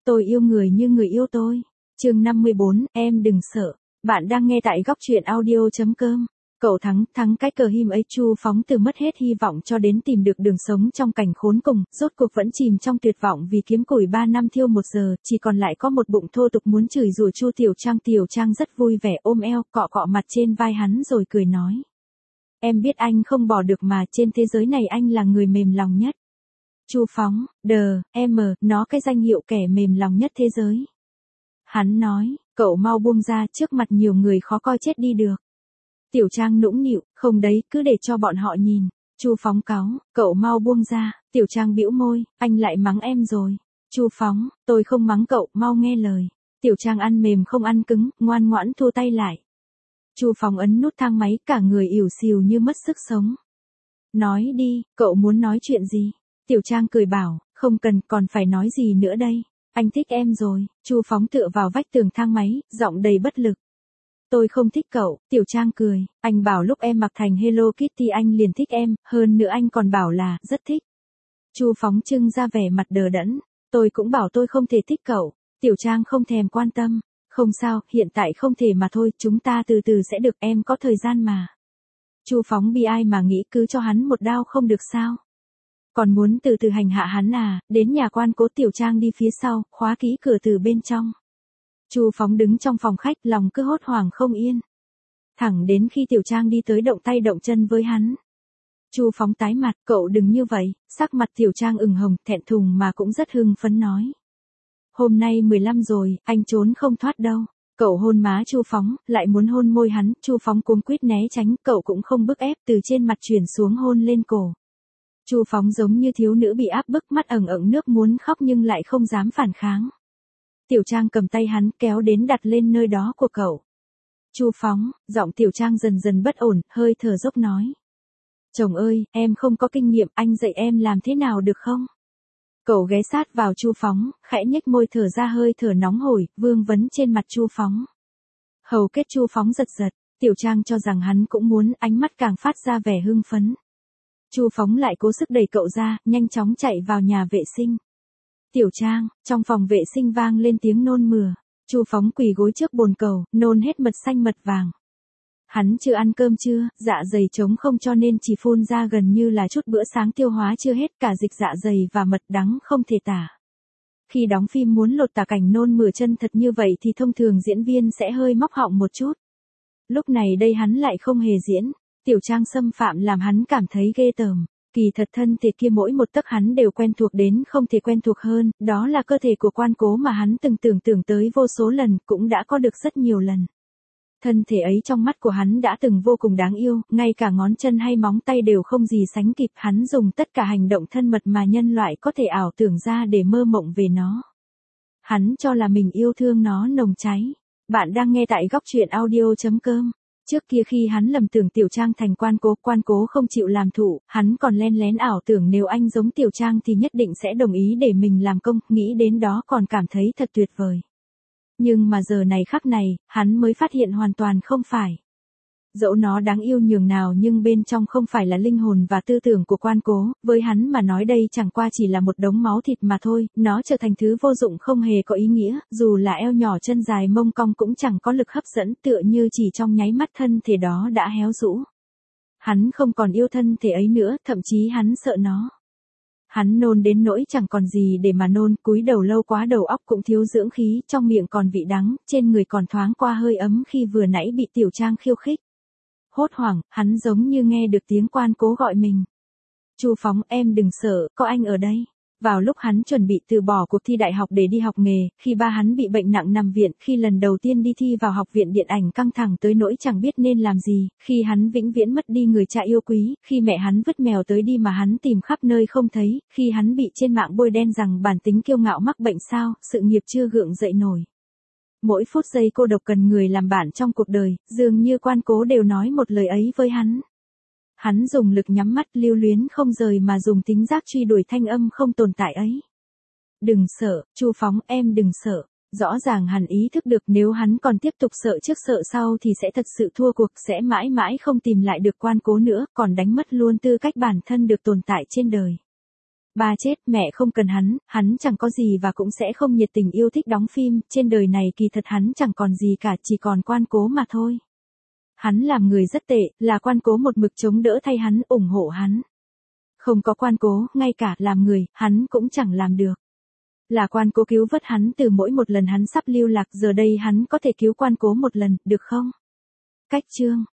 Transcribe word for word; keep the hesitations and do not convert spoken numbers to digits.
Tôi yêu người như người yêu tôi. Chương năm mươi bốn, em đừng sợ. Bạn đang nghe tại góc truyện audio chấm com. Cậu thắng, thắng cái cờ him ấy. Chu Phóng từ mất hết hy vọng cho đến tìm được đường sống trong cảnh khốn cùng, rốt cuộc vẫn chìm trong tuyệt vọng vì kiếm củi ba năm thiêu một giờ, chỉ còn lại có một bụng thô tục muốn chửi rủa Chu Tiểu Trang. Tiểu Trang rất vui vẻ ôm eo, cọ cọ mặt trên vai hắn rồi cười nói. Em biết anh không bỏ được mà, trên thế giới này anh là người mềm lòng nhất. Chu Phóng, đờ, em, nó cái danh hiệu kẻ mềm lòng nhất thế giới. Hắn nói, cậu mau buông ra, trước mặt nhiều người khó coi chết đi được. Tiểu Trang nũng nịu, không đấy, cứ để cho bọn họ nhìn. Chu Phóng cáu, cậu mau buông ra. Tiểu Trang bĩu môi, anh lại mắng em rồi. Chu Phóng, tôi không mắng cậu, mau nghe lời. Tiểu Trang ăn mềm không ăn cứng, ngoan ngoãn thu tay lại. Chu Phóng ấn nút thang máy, cả người ỉu xìu như mất sức sống. Nói đi, cậu muốn nói chuyện gì? Tiểu Trang cười bảo, không cần, còn phải nói gì nữa đây? Anh thích em rồi. Chu Phóng tựa vào vách tường thang máy, giọng đầy bất lực. Tôi không thích cậu. Tiểu Trang cười, anh bảo lúc em mặc thành Hello Kitty anh liền thích em, hơn nữa anh còn bảo là rất thích. Chu Phóng trưng ra vẻ mặt đờ đẫn, tôi cũng bảo tôi không thể thích cậu. Tiểu Trang không thèm quan tâm, không sao, hiện tại không thể mà thôi, chúng ta từ từ sẽ được, em có thời gian mà. Chu Phóng bi ai mà nghĩ cứ cho hắn một đao không được sao? Còn muốn từ từ hành hạ hắn à? Đến nhà quan Cố. Tiểu Trang đi phía sau, khóa kỹ cửa từ bên trong. Chu Phóng đứng trong phòng khách, lòng cứ hốt hoảng không yên. Thẳng đến khi Tiểu Trang đi tới động tay động chân với hắn. Chu Phóng tái mặt, cậu đừng như vậy. Sắc mặt Tiểu Trang ửng hồng, thẹn thùng mà cũng rất hưng phấn nói. Hôm nay mười lăm rồi, anh trốn không thoát đâu. Cậu hôn má Chu Phóng, lại muốn hôn môi hắn. Chu Phóng cuống quýt né tránh, cậu cũng không bức ép, từ trên mặt chuyển xuống hôn lên cổ. Chu Phóng giống như thiếu nữ bị áp bức, mắt ẩn ẩn nước muốn khóc nhưng lại không dám phản kháng. Tiểu Trang cầm tay hắn kéo đến đặt lên nơi đó của cậu. Chu Phóng, giọng Tiểu Trang dần dần bất ổn, hơi thở dốc nói. Chồng ơi, em không có kinh nghiệm, anh dạy em làm thế nào được không? Cậu ghé sát vào Chu Phóng, khẽ nhếch môi thở ra hơi thở nóng hổi, vương vấn trên mặt Chu Phóng. Hầu kết Chu Phóng giật giật, Tiểu Trang cho rằng hắn cũng muốn, ánh mắt càng phát ra vẻ hưng phấn. Chu Phóng lại cố sức đẩy cậu ra, nhanh chóng chạy vào nhà vệ sinh. Tiểu Trang, trong phòng vệ sinh vang lên tiếng nôn mửa. Chu Phóng quỳ gối trước bồn cầu, nôn hết mật xanh mật vàng. Hắn chưa ăn cơm trưa, dạ dày trống không cho nên chỉ phun ra gần như là chút bữa sáng tiêu hóa chưa hết, cả dịch dạ dày và mật đắng không thể tả. Khi đóng phim muốn lột tả cảnh nôn mửa chân thật như vậy thì thông thường diễn viên sẽ hơi móc họng một chút. Lúc này đây hắn lại không hề diễn. Tiểu Trang xâm phạm làm hắn cảm thấy ghê tởm. Kỳ thật thân thể kia mỗi một tấc hắn đều quen thuộc đến không thể quen thuộc hơn, đó là cơ thể của quan Cố mà hắn từng tưởng tượng tới vô số lần, cũng đã có được rất nhiều lần. Thân thể ấy trong mắt của hắn đã từng vô cùng đáng yêu, ngay cả ngón chân hay móng tay đều không gì sánh kịp, hắn dùng tất cả hành động thân mật mà nhân loại có thể ảo tưởng ra để mơ mộng về nó. Hắn cho là mình yêu thương nó nồng cháy. Bạn đang nghe tại góc truyện audio chấm com. Trước kia khi hắn lầm tưởng Tiểu Trang thành quan Cố, quan Cố không chịu làm thụ, hắn còn len lén ảo tưởng nếu anh giống Tiểu Trang thì nhất định sẽ đồng ý để mình làm công, nghĩ đến đó còn cảm thấy thật tuyệt vời. Nhưng mà giờ này khắc này, hắn mới phát hiện hoàn toàn không phải. Dẫu nó đáng yêu nhường nào nhưng bên trong không phải là linh hồn và tư tưởng của quan Cố, với hắn mà nói đây chẳng qua chỉ là một đống máu thịt mà thôi, nó trở thành thứ vô dụng không hề có ý nghĩa, dù là eo nhỏ chân dài mông cong cũng chẳng có lực hấp dẫn, tựa như chỉ trong nháy mắt thân thể đó đã héo rũ. Hắn không còn yêu thân thể ấy nữa, thậm chí hắn sợ nó. Hắn nôn đến nỗi chẳng còn gì để mà nôn, cúi đầu lâu quá đầu óc cũng thiếu dưỡng khí, trong miệng còn vị đắng, trên người còn thoáng qua hơi ấm khi vừa nãy bị Tiểu Trang khiêu khích. Hốt hoảng, hắn giống như nghe được tiếng quan Cố gọi mình. Chu Phóng, em đừng sợ, có anh ở đây. Vào lúc hắn chuẩn bị từ bỏ cuộc thi đại học để đi học nghề, khi ba hắn bị bệnh nặng nằm viện, khi lần đầu tiên đi thi vào học viện điện ảnh căng thẳng tới nỗi chẳng biết nên làm gì, khi hắn vĩnh viễn mất đi người cha yêu quý, khi mẹ hắn vứt mèo tới đi mà hắn tìm khắp nơi không thấy, khi hắn bị trên mạng bôi đen rằng bản tính kiêu ngạo mắc bệnh sao, sự nghiệp chưa gượng dậy nổi. Mỗi phút giây cô độc cần người làm bạn trong cuộc đời, dường như quan Cố đều nói một lời ấy với hắn. Hắn dùng lực nhắm mắt lưu luyến không rời mà dùng tính giác truy đuổi thanh âm không tồn tại ấy. Đừng sợ, Chu Phóng, em đừng sợ. Rõ ràng hắn ý thức được nếu hắn còn tiếp tục sợ trước sợ sau thì sẽ thật sự thua cuộc, sẽ mãi mãi không tìm lại được quan Cố nữa, còn đánh mất luôn tư cách bản thân được tồn tại trên đời. Ba chết, mẹ không cần hắn, hắn chẳng có gì và cũng sẽ không nhiệt tình yêu thích đóng phim, trên đời này kỳ thật hắn chẳng còn gì cả, chỉ còn Quan Cố mà thôi. Hắn làm người rất tệ, là Quan Cố một mực chống đỡ thay hắn, ủng hộ hắn. Không có Quan Cố, ngay cả làm người, hắn cũng chẳng làm được. Là Quan Cố cứu vớt hắn từ mỗi một lần hắn sắp lưu lạc, giờ đây hắn có thể cứu Quan Cố một lần, được không? Cách chương